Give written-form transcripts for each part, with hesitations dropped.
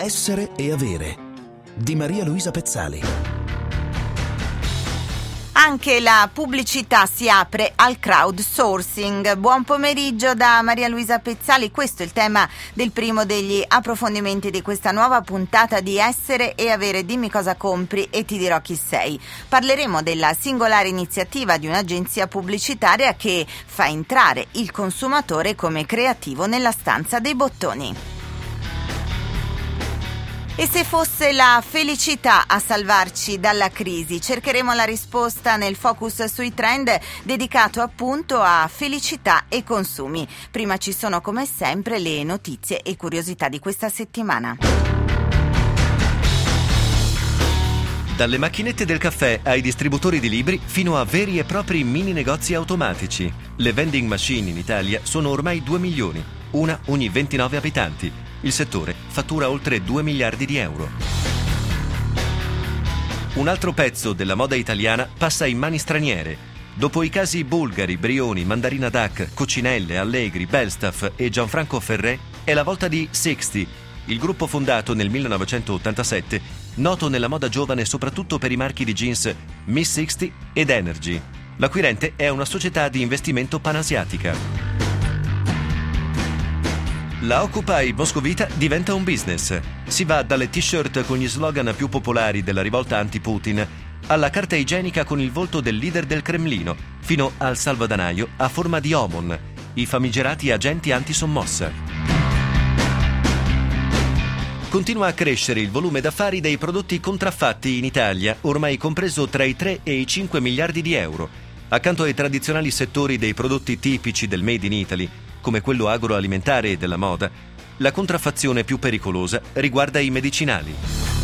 Essere e avere di Maria Luisa Pezzali. Anche la pubblicità si apre al crowdsourcing. Buon pomeriggio da Maria Luisa Pezzali. Questo è il tema del primo degli approfondimenti di questa nuova puntata di Essere e Avere. Dimmi cosa compri e ti dirò chi sei. Parleremo della singolare iniziativa di un'agenzia pubblicitaria che fa entrare il consumatore come creativo nella stanza dei bottoni. E se fosse la felicità a salvarci dalla crisi? Cercheremo la risposta nel focus sui trend dedicato appunto a felicità e consumi. Prima ci sono come sempre le notizie e curiosità di questa settimana. Dalle macchinette del caffè ai distributori di libri fino a veri e propri mini negozi automatici. Le vending machine in Italia sono ormai 2 milioni, una ogni 29 abitanti. Il settore fattura oltre 2 miliardi di euro. Un altro pezzo della moda italiana passa in mani straniere. Dopo i casi Bulgari, Brioni, Mandarina Duck, Cucinelle, Allegri, Belstaff e Gianfranco Ferré, è la volta di Sixty, il gruppo fondato nel 1987, noto nella moda giovane soprattutto per i marchi di jeans Miss Sixty ed Energy. L'acquirente è una società di investimento panasiatica. La Occupy Moscovita diventa un business. Si va dalle t-shirt con gli slogan più popolari della rivolta anti-Putin alla carta igienica con il volto del leader del Cremlino, fino al salvadanaio a forma di Omon, i famigerati agenti anti-sommossa. Continua a crescere il volume d'affari dei prodotti contraffatti in Italia, ormai compreso tra i 3 e i 5 miliardi di euro. Accanto ai tradizionali settori dei prodotti tipici del Made in Italy, come quello agroalimentare e della moda, la contraffazione più pericolosa riguarda i medicinali.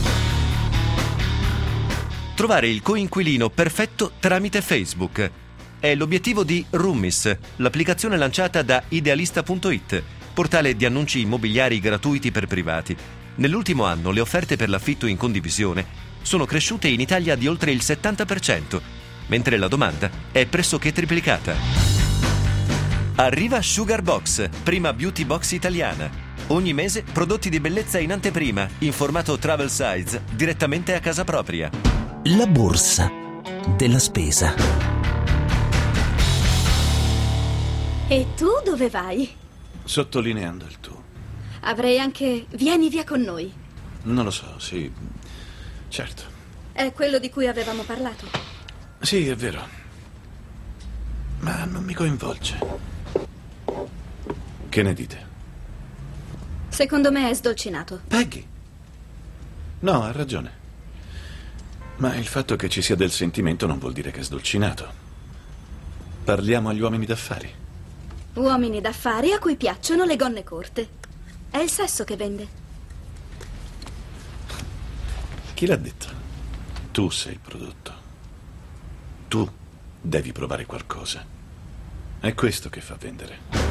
Trovare il coinquilino perfetto tramite Facebook è l'obiettivo di Rummis, l'applicazione lanciata da Idealista.it, portale di annunci immobiliari gratuiti per privati. Nell'ultimo anno le offerte per l'affitto in condivisione sono cresciute in Italia di oltre il 70%, mentre la domanda è pressoché triplicata. Arriva Sugar Box, prima beauty box italiana. Ogni mese prodotti di bellezza in anteprima, in formato travel size, direttamente a casa propria. La borsa della spesa. E tu dove vai? Sottolineando il tu. Avrei anche vieni via con noi. Non lo so, sì. Certo. È quello di cui avevamo parlato. Sì, è vero. Ma non mi coinvolge. Che ne dite? Secondo me è sdolcinato. Peggy? No, ha ragione. Ma il fatto che ci sia del sentimento non vuol dire che è sdolcinato. Parliamo agli uomini d'affari. Uomini d'affari a cui piacciono le gonne corte. È il sesso che vende. Chi l'ha detto? Tu sei il prodotto. Tu devi provare qualcosa. È questo che fa vendere.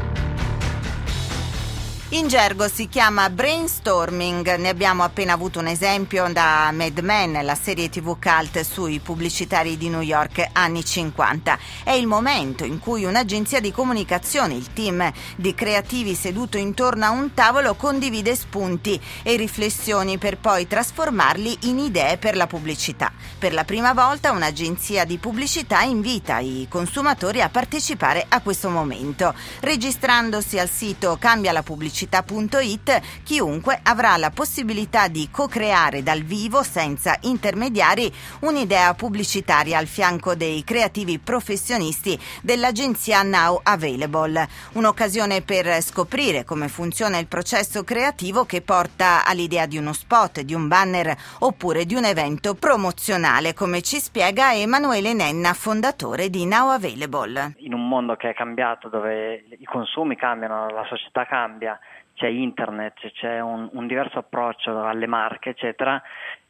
In gergo si chiama brainstorming, ne abbiamo appena avuto un esempio da Mad Men, la serie TV cult sui pubblicitari di New York anni 50. È il momento in cui un'agenzia di comunicazione, il team di creativi seduto intorno a un tavolo, condivide spunti e riflessioni per poi trasformarli in idee per la pubblicità. Per la prima volta un'agenzia di pubblicità invita i consumatori a partecipare a questo momento. Registrandosi al sito cambialapubblicità.it, chiunque avrà la possibilità di co-creare dal vivo, senza intermediari, un'idea pubblicitaria al fianco dei creativi professionisti dell'agenzia Now Available. Un'occasione per scoprire come funziona il processo creativo che porta all'idea di uno spot, di un banner oppure di un evento promozionale, come ci spiega Emanuele Nenna, fondatore di Now Available. In un mondo che è cambiato, dove i consumi cambiano, la società cambia, c'è internet, c'è un diverso approccio alle marche, eccetera,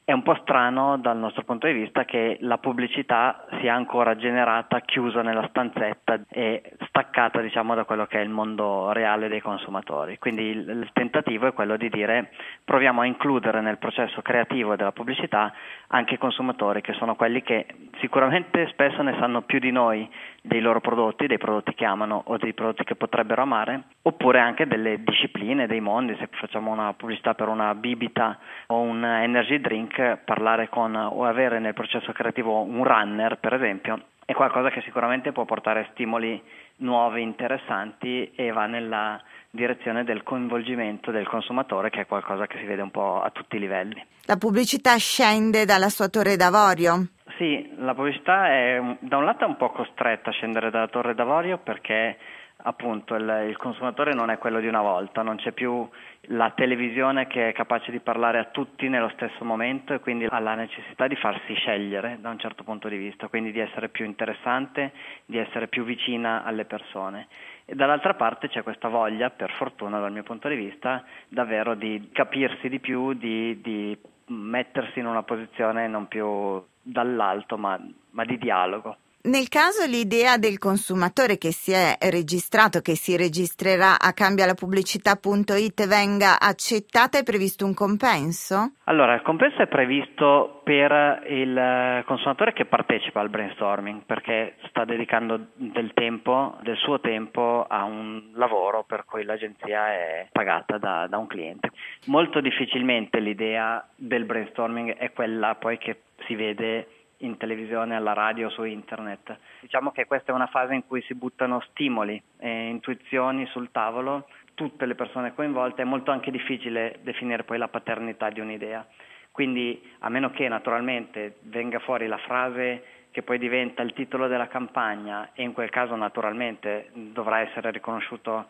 È un po' strano dal nostro punto di vista che la pubblicità sia ancora generata chiusa nella stanzetta e staccata, diciamo, da quello che è il mondo reale dei consumatori. Quindi il tentativo è quello di dire: proviamo a includere nel processo creativo della pubblicità anche i consumatori, che sono quelli che sicuramente spesso ne sanno più di noi dei loro prodotti, dei prodotti che amano o dei prodotti che potrebbero amare, oppure anche delle discipline, dei mondi. Se facciamo una pubblicità per una bibita o un energy drink, parlare con o avere nel processo creativo un runner, per esempio, è qualcosa che sicuramente può portare stimoli nuovi, interessanti, e va nella direzione del coinvolgimento del consumatore, che è qualcosa che si vede un po' a tutti i livelli. La pubblicità scende dalla sua torre d'avorio? Sì, la pubblicità è da un lato è un po' costretta a scendere dalla torre d'avorio, perché appunto il consumatore non è quello di una volta, non c'è più la televisione che è capace di parlare a tutti nello stesso momento, e quindi ha la necessità di farsi scegliere da un certo punto di vista, quindi di essere più interessante, di essere più vicina alle persone. E dall'altra parte c'è questa voglia, per fortuna dal mio punto di vista, davvero di capirsi di più, di mettersi in una posizione non più dall'alto ma di dialogo. Nel caso l'idea del consumatore che si è registrato, che si registrerà a cambialapubblicità.it venga accettata, è previsto un compenso? Allora, il compenso è previsto per il consumatore che partecipa al brainstorming, perché sta dedicando del suo tempo a un lavoro per cui l'agenzia è pagata da un cliente. Molto difficilmente l'idea del brainstorming è quella poi che si vede in televisione, alla radio, su internet. Diciamo che questa è una fase in cui si buttano stimoli e intuizioni sul tavolo, tutte le persone coinvolte. È molto anche difficile definire poi la paternità di un'idea. Quindi, a meno che naturalmente venga fuori la frase che poi diventa il titolo della campagna, e in quel caso naturalmente dovrà essere riconosciuto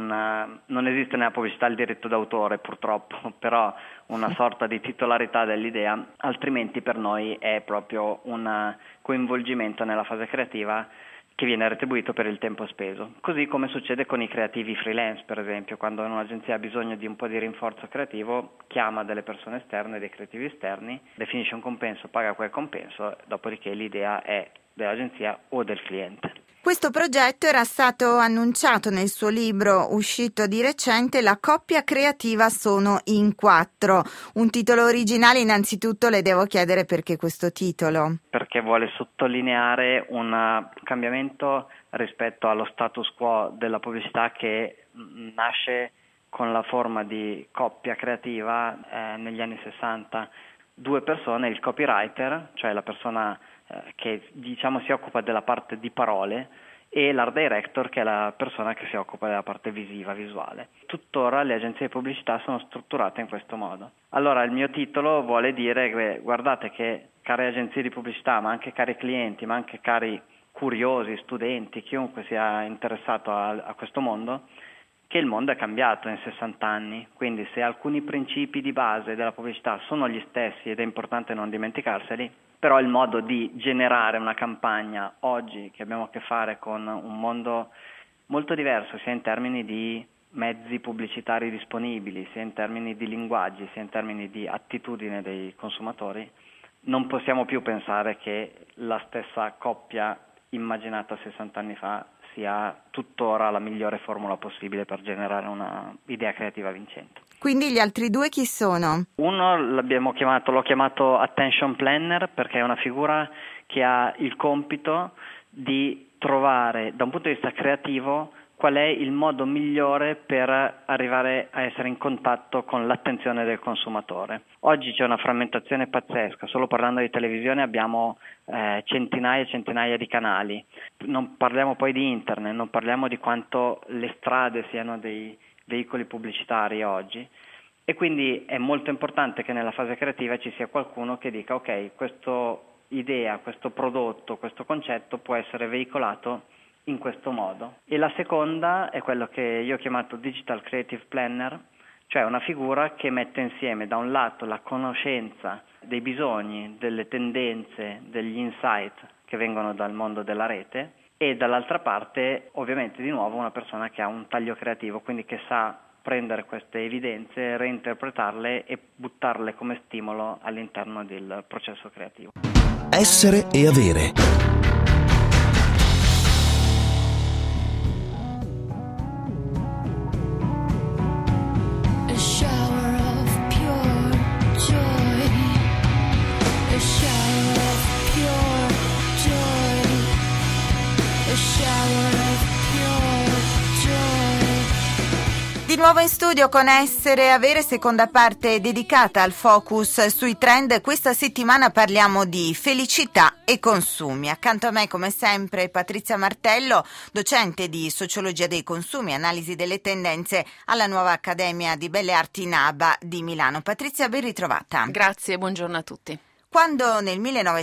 non esiste nella pubblicità il diritto d'autore purtroppo, però una sorta di titolarità dell'idea, altrimenti per noi è proprio un coinvolgimento nella fase creativa che viene retribuito per il tempo speso. Così come succede con i creativi freelance, per esempio, quando un'agenzia ha bisogno di un po' di rinforzo creativo, chiama delle persone esterne, dei creativi esterni, definisce un compenso, paga quel compenso, dopodiché l'idea è dell'agenzia o del cliente. Questo progetto era stato annunciato nel suo libro uscito di recente, La coppia creativa sono in 4. Un titolo originale. Innanzitutto le devo chiedere perché questo titolo. Perché vuole sottolineare un cambiamento rispetto allo status quo della pubblicità, che nasce con la forma di coppia creativa negli anni 60. 2 persone, il copywriter, cioè la persona che diciamo si occupa della parte di parole, e l'art director, che è la persona che si occupa della parte visiva, visuale. Tuttora le agenzie di pubblicità sono strutturate in questo modo. Allora il mio titolo vuole dire che guardate che, care agenzie di pubblicità, ma anche cari clienti, ma anche cari curiosi, studenti, chiunque sia interessato a questo mondo, che il mondo è cambiato in 60 anni, quindi se alcuni principi di base della pubblicità sono gli stessi, ed è importante non dimenticarseli, però il modo di generare una campagna oggi, che abbiamo a che fare con un mondo molto diverso, sia in termini di mezzi pubblicitari disponibili, sia in termini di linguaggi, sia in termini di attitudine dei consumatori, non possiamo più pensare che la stessa coppia immaginata 60 anni fa sia tuttora la migliore formula possibile per generare una idea creativa vincente. Quindi gli altri 2 chi sono? Uno l'ho chiamato attention planner, perché è una figura che ha il compito di trovare da un punto di vista creativo qual è il modo migliore per arrivare a essere in contatto con l'attenzione del consumatore. Oggi c'è una frammentazione pazzesca, solo parlando di televisione abbiamo centinaia e centinaia di canali, non parliamo poi di internet, non parliamo di quanto le strade siano dei veicoli pubblicitari oggi, e quindi è molto importante che nella fase creativa ci sia qualcuno che dica ok, questa idea, questo prodotto, questo concetto può essere veicolato in questo modo. E la seconda è quello che io ho chiamato Digital Creative Planner, cioè una figura che mette insieme da un lato la conoscenza dei bisogni, delle tendenze, degli insight che vengono dal mondo della rete, e dall'altra parte ovviamente di nuovo una persona che ha un taglio creativo, quindi che sa prendere queste evidenze, reinterpretarle e buttarle come stimolo all'interno del processo creativo. Essere e avere. Di nuovo in studio con Essere e Avere, seconda parte dedicata al focus sui trend. Questa settimana parliamo di felicità e consumi. Accanto a me, come sempre, Patrizia Martello, docente di Sociologia dei consumi, analisi delle tendenze alla nuova Accademia di Belle Arti NABA di Milano. Patrizia, ben ritrovata. Grazie, buongiorno a tutti. Quando nel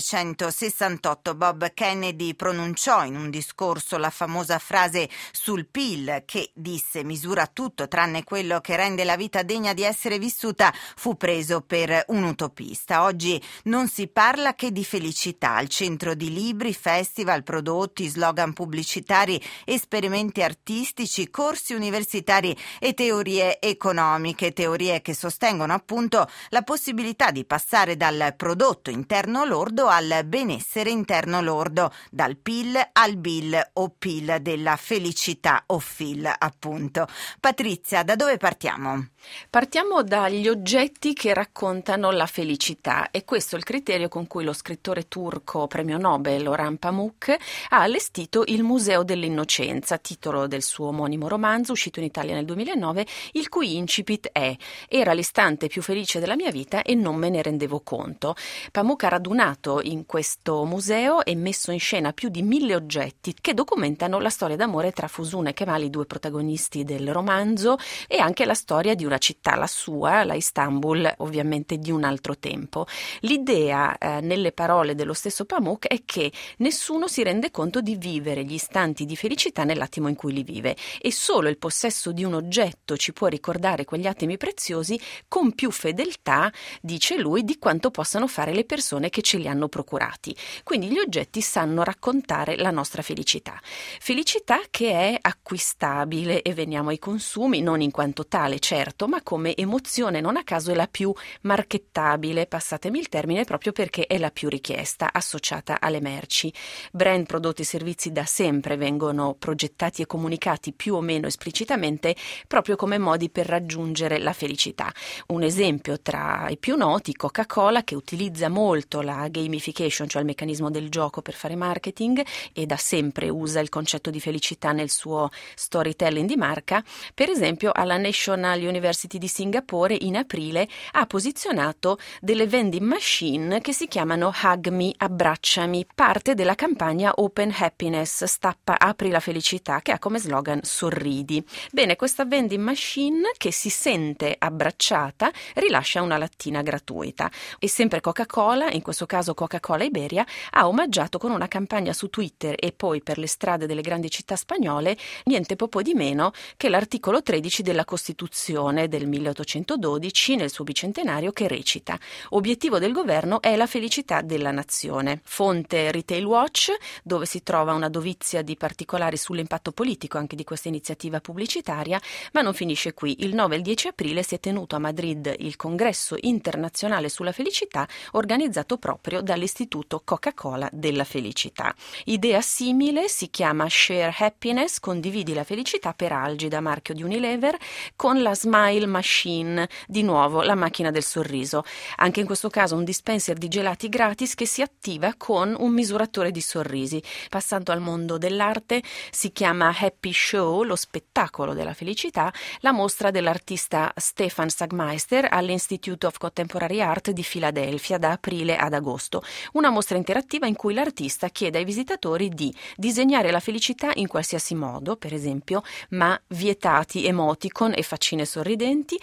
1968 Bob Kennedy pronunciò in un discorso la famosa frase sul PIL che disse misura tutto tranne quello che rende la vita degna di essere vissuta, fu preso per un utopista. Oggi non si parla che di felicità, al centro di libri, festival, prodotti, slogan pubblicitari, esperimenti artistici, corsi universitari e teorie economiche, teorie che sostengono appunto la possibilità di passare dal prodotto interno lordo al benessere interno lordo, dal PIL al BIL o PIL della felicità o FIL appunto. Patrizia, da dove partiamo? Partiamo dagli oggetti che raccontano la felicità, e questo è il criterio con cui lo scrittore turco premio Nobel Orhan Pamuk ha allestito il Museo dell'Innocenza, titolo del suo omonimo romanzo uscito in Italia nel 2009, il cui incipit è: era l'istante più felice della mia vita e non me ne rendevo conto. Pamuk ha radunato in questo museo e messo in scena più di 1000 oggetti che documentano la storia d'amore tra Fusun e Kemal, i due protagonisti del romanzo, e anche la storia di una città, la sua, la Istanbul, ovviamente di un altro tempo. L'idea, nelle parole dello stesso Pamuk, è che nessuno si rende conto di vivere gli istanti di felicità nell'attimo in cui li vive, e solo il possesso di un oggetto ci può ricordare quegli attimi preziosi con più fedeltà, dice lui, di quanto possano fare le persone che ce li hanno procurati. Quindi gli oggetti sanno raccontare la nostra felicità. Felicità che è acquistabile, e veniamo ai consumi, non in quanto tale, certo, ma come emozione. Non a caso è la più marchettabile, passatemi il termine, proprio perché è la più richiesta, associata alle merci. Brand, prodotti e servizi da sempre vengono progettati e comunicati più o meno esplicitamente proprio come modi per raggiungere la felicità. Un esempio tra i più noti, Coca-Cola, che utilizza molto la gamification, cioè il meccanismo del gioco per fare marketing, e da sempre usa il concetto di felicità nel suo storytelling di marca. Per esempio, alla National University di Singapore in aprile ha posizionato delle vending machine che si chiamano Hug Me, abbracciami, parte della campagna Open Happiness, stappa, apri la felicità, che ha come slogan sorridi. Bene, questa vending machine che si sente abbracciata rilascia una lattina gratuita, e sempre Coca-Cola, in questo caso Coca-Cola Iberia, ha omaggiato con una campagna su Twitter e poi per le strade delle grandi città spagnole niente po' di meno che l'articolo 13 della Costituzione del 1812 nel suo bicentenario, che recita: obiettivo del governo è la felicità della nazione. Fonte Retail Watch, dove si trova una dovizia di particolari sull'impatto politico anche di questa iniziativa pubblicitaria. Ma non finisce qui. Il 9 e il 10 aprile si è tenuto a Madrid il congresso internazionale sulla felicità, organizzato proprio dall'Istituto Coca-Cola della felicità. Idea simile si chiama Share Happiness, condividi la felicità, per Algida, marchio di Unilever, con la Smile Machine, di nuovo la macchina del sorriso. Anche in questo caso un dispenser di gelati gratis che si attiva con un misuratore di sorrisi. Passando al mondo dell'arte, si chiama Happy Show, lo spettacolo della felicità, la mostra dell'artista Stefan Sagmeister all'Institute of Contemporary Art di Filadelfia da aprile ad agosto. Una mostra interattiva in cui l'artista chiede ai visitatori di disegnare la felicità in qualsiasi modo, per esempio, ma vietati emoticon e faccine sorridenti,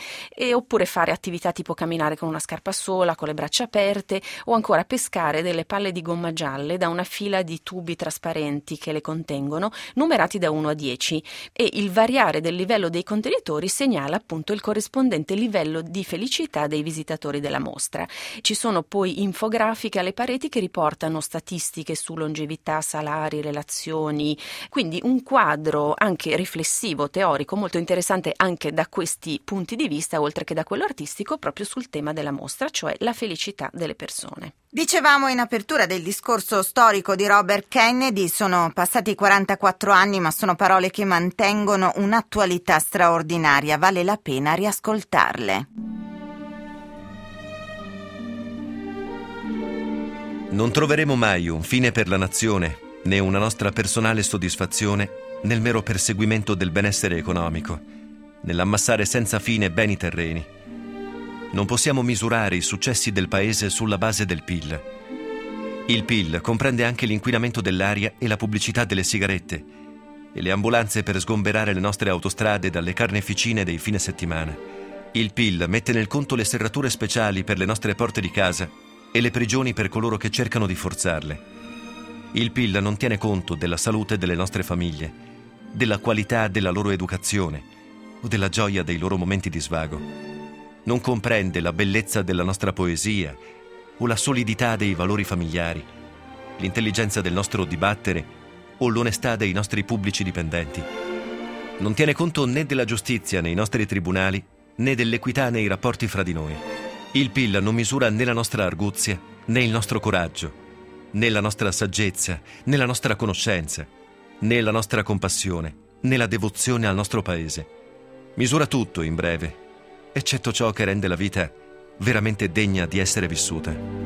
oppure fare attività tipo camminare con una scarpa sola, con le braccia aperte, o ancora pescare delle palle di gomma gialle da una fila di tubi trasparenti che le contengono, numerati da 1 a 10, e il variare del livello dei contenitori segnala appunto il corrispondente livello di felicità dei visitatori della mostra. Ci sono poi poi infografiche alle pareti che riportano statistiche su longevità, salari, relazioni, quindi un quadro anche riflessivo, teorico, molto interessante anche da questi punti di vista, oltre che da quello artistico, proprio sul tema della mostra, cioè la felicità delle persone. Dicevamo in apertura del discorso storico di Robert Kennedy, sono passati 44 anni, ma sono parole che mantengono un'attualità straordinaria, vale la pena riascoltarle. Non troveremo mai un fine per la nazione, né una nostra personale soddisfazione nel mero perseguimento del benessere economico, nell'ammassare senza fine beni terreni. Non possiamo misurare i successi del paese sulla base del PIL. Il PIL comprende anche l'inquinamento dell'aria e la pubblicità delle sigarette e le ambulanze per sgomberare le nostre autostrade dalle carneficine dei fine settimana. Il PIL mette nel conto le serrature speciali per le nostre porte di casa e le prigioni per coloro che cercano di forzarle. Il PIL non tiene conto della salute delle nostre famiglie, della qualità della loro educazione o della gioia dei loro momenti di svago. Non comprende la bellezza della nostra poesia o la solidità dei valori familiari, l'intelligenza del nostro dibattere o l'onestà dei nostri pubblici dipendenti. Non tiene conto né della giustizia nei nostri tribunali né dell'equità nei rapporti fra di noi. Il PIL non misura né la nostra arguzia né il nostro coraggio, né la nostra saggezza né la nostra conoscenza, né la nostra compassione né la devozione al nostro paese. Misura tutto, in breve, eccetto ciò che rende la vita veramente degna di essere vissuta.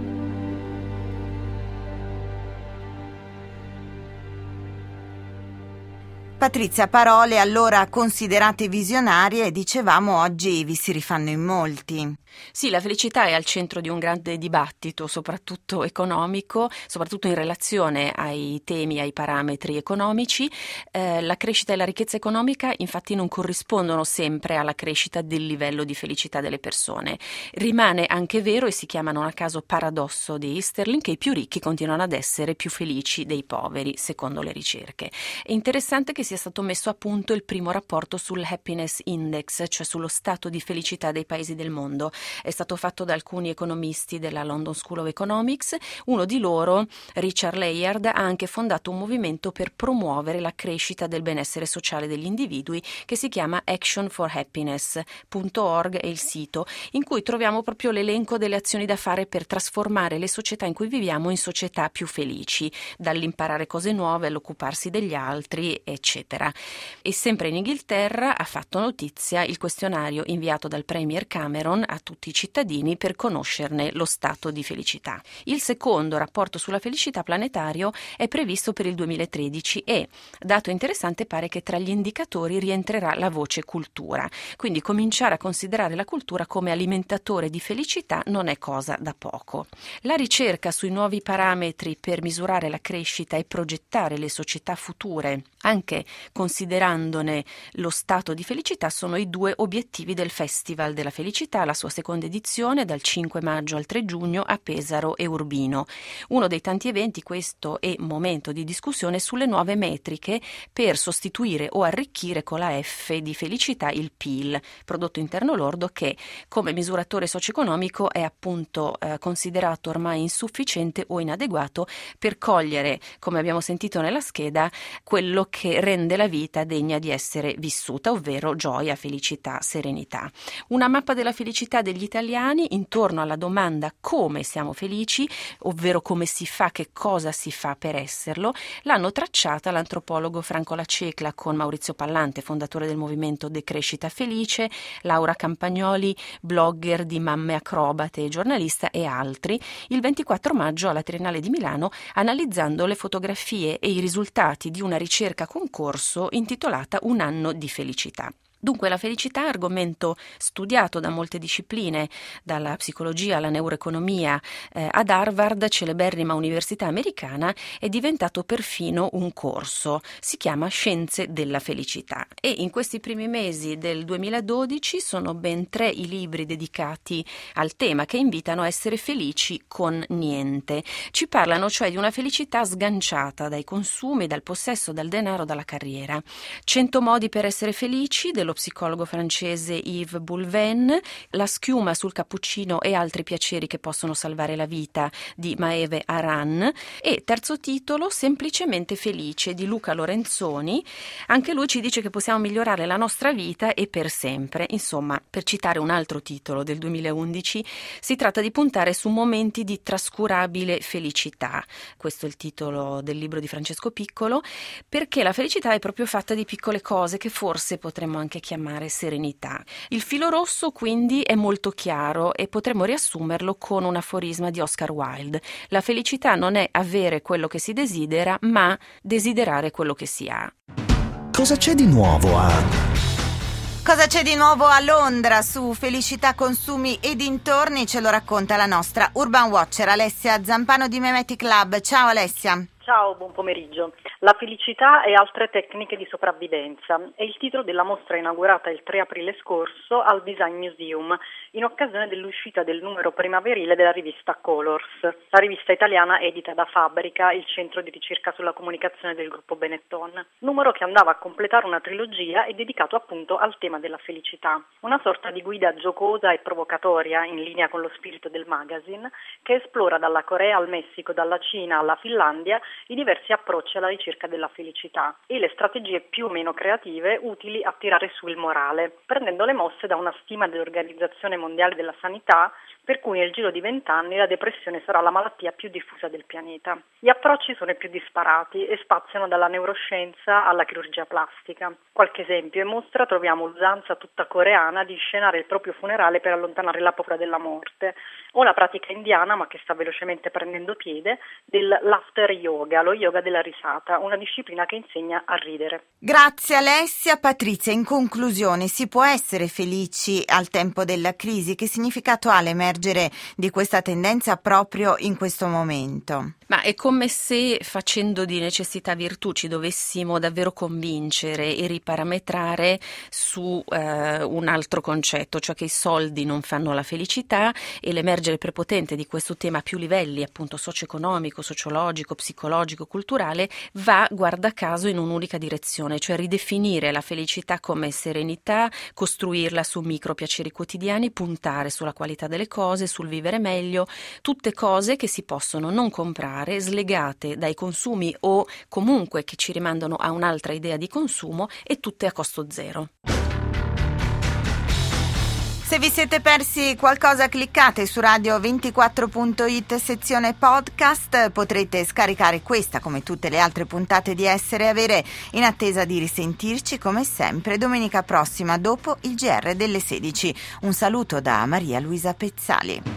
Patrizia, parole allora considerate visionarie, dicevamo oggi vi si rifanno in molti. Sì, la felicità è al centro di un grande dibattito, soprattutto economico, soprattutto in relazione ai temi, ai parametri economici. La crescita e la ricchezza economica infatti non corrispondono sempre alla crescita del livello di felicità delle persone. Rimane anche vero, e si chiama non a caso paradosso di Easterlin, che i più ricchi continuano ad essere più felici dei poveri, secondo le ricerche. È interessante che sia stato messo a punto il primo rapporto sul Happiness Index, cioè sullo stato di felicità dei paesi del mondo. È stato fatto da alcuni economisti della London School of Economics. Uno di loro, Richard Layard, ha anche fondato un movimento per promuovere la crescita del benessere sociale degli individui che si chiama actionforhappiness.org, è il sito, in cui troviamo proprio l'elenco delle azioni da fare per trasformare le società in cui viviamo in società più felici, dall'imparare cose nuove all'occuparsi degli altri, eccetera. E sempre in Inghilterra ha fatto notizia il questionario inviato dal Premier Cameron a tutti i cittadini per conoscerne lo stato di felicità. Il secondo rapporto sulla felicità planetario è previsto per il 2013 e, dato interessante, pare che tra gli indicatori rientrerà la voce cultura. Quindi cominciare a considerare la cultura come alimentatore di felicità non è cosa da poco. La ricerca sui nuovi parametri per misurare la crescita e progettare le società future, anche considerandone lo stato di felicità, sono i due obiettivi del Festival della Felicità, la sua seconda edizione dal 5 maggio al 3 giugno a Pesaro e Urbino. Uno dei tanti eventi, questo è momento di discussione sulle nuove metriche per sostituire o arricchire con la F di felicità il PIL, prodotto interno lordo, che come misuratore socio-economico è appunto considerato ormai insufficiente o inadeguato per cogliere, come abbiamo sentito nella scheda, quello che rende la vita degna di essere vissuta, ovvero gioia, felicità, serenità. Una mappa della felicità degli italiani intorno alla domanda come siamo felici, ovvero come si fa, che cosa si fa per esserlo, l'hanno tracciata l'antropologo Franco Lacecla con Maurizio Pallante, fondatore del movimento Decrescita Felice, Laura Campagnoli, blogger di Mamme Acrobate e giornalista, e altri, il 24 maggio alla Triennale di Milano, analizzando le fotografie e i risultati di una ricerca concorso intitolata Un anno di felicità. Dunque la felicità, argomento studiato da molte discipline, dalla psicologia alla neuroeconomia, ad Harvard, celeberrima università americana, è diventato perfino un corso. Si chiama Scienze della felicità e in questi primi mesi del 2012 sono ben 3 i libri dedicati al tema, che invitano a essere felici con niente. Ci parlano cioè di una felicità sganciata dai consumi, dal possesso, dal denaro, dalla carriera. 100 modi per essere felici, dello psicologo francese Yves Boulven, La schiuma sul cappuccino e altri piaceri che possono salvare la vita di Maeve Aran, e terzo titolo Semplicemente felice di Luca Lorenzoni. Anche lui ci dice che possiamo migliorare la nostra vita e per sempre. Insomma, per citare un altro titolo del 2011, si tratta di puntare su momenti di trascurabile felicità. Questo è il titolo del libro di Francesco Piccolo, perché la felicità è proprio fatta di piccole cose che forse potremmo anche chiamare serenità. Il filo rosso quindi è molto chiaro e potremmo riassumerlo con un aforisma di Oscar Wilde: la felicità non è avere quello che si desidera, ma desiderare quello che si ha. Cosa c'è di nuovo a... Cosa c'è di nuovo a Londra su felicità, consumi e dintorni? Ce lo racconta la nostra Urban Watcher Alessia Zampano di Memetic Lab. Ciao Alessia. Ciao, buon pomeriggio. La felicità e altre tecniche di sopravvivenza è il titolo della mostra inaugurata il 3 aprile scorso al Design Museum in occasione dell'uscita del numero primaverile della rivista Colors, la rivista italiana edita da Fabbrica, il centro di ricerca sulla comunicazione del gruppo Benetton. Numero che andava a completare una trilogia e dedicato appunto al tema della felicità. Una sorta di guida giocosa e provocatoria in linea con lo spirito del magazine, che esplora dalla Corea al Messico, dalla Cina alla Finlandia i diversi approcci alla ricerca della felicità e le strategie più o meno creative utili a tirare su il morale, prendendo le mosse da una stima dell'Organizzazione Mondiale della Sanità per cui nel giro di 20 anni la depressione sarà la malattia più diffusa del pianeta. Gli approcci sono i più disparati e spaziano dalla neuroscienza alla chirurgia plastica. Qualche esempio: in mostra troviamo l'usanza tutta coreana di scenare il proprio funerale per allontanare la paura della morte, o la pratica indiana, ma che sta velocemente prendendo piede, del laughter yoga, lo yoga della risata, una disciplina che insegna a ridere. Grazie Alessia. Patrizia, in conclusione, si può essere felici al tempo della crisi? Che significato ha l'emergere di questa tendenza proprio in questo momento? Ma è come se facendo di necessità virtù ci dovessimo davvero convincere e riparametrare su un altro concetto, cioè che i soldi non fanno la felicità, e l'emergere prepotente di questo tema a più livelli, appunto socio-economico, sociologico, psicologico, culturale, va guarda caso in un'unica direzione, cioè ridefinire la felicità come serenità, costruirla su micro piaceri quotidiani, puntare sulla qualità delle cose, sul vivere meglio, tutte cose che si possono non comprare, slegate dai consumi o comunque che ci rimandano a un'altra idea di consumo, e tutte a costo zero. Se vi siete persi qualcosa, cliccate su radio24.it sezione podcast, potrete scaricare questa come tutte le altre puntate di Essere e Avere, in attesa di risentirci come sempre domenica prossima dopo il GR delle 16. Un saluto da Maria Luisa Pezzali.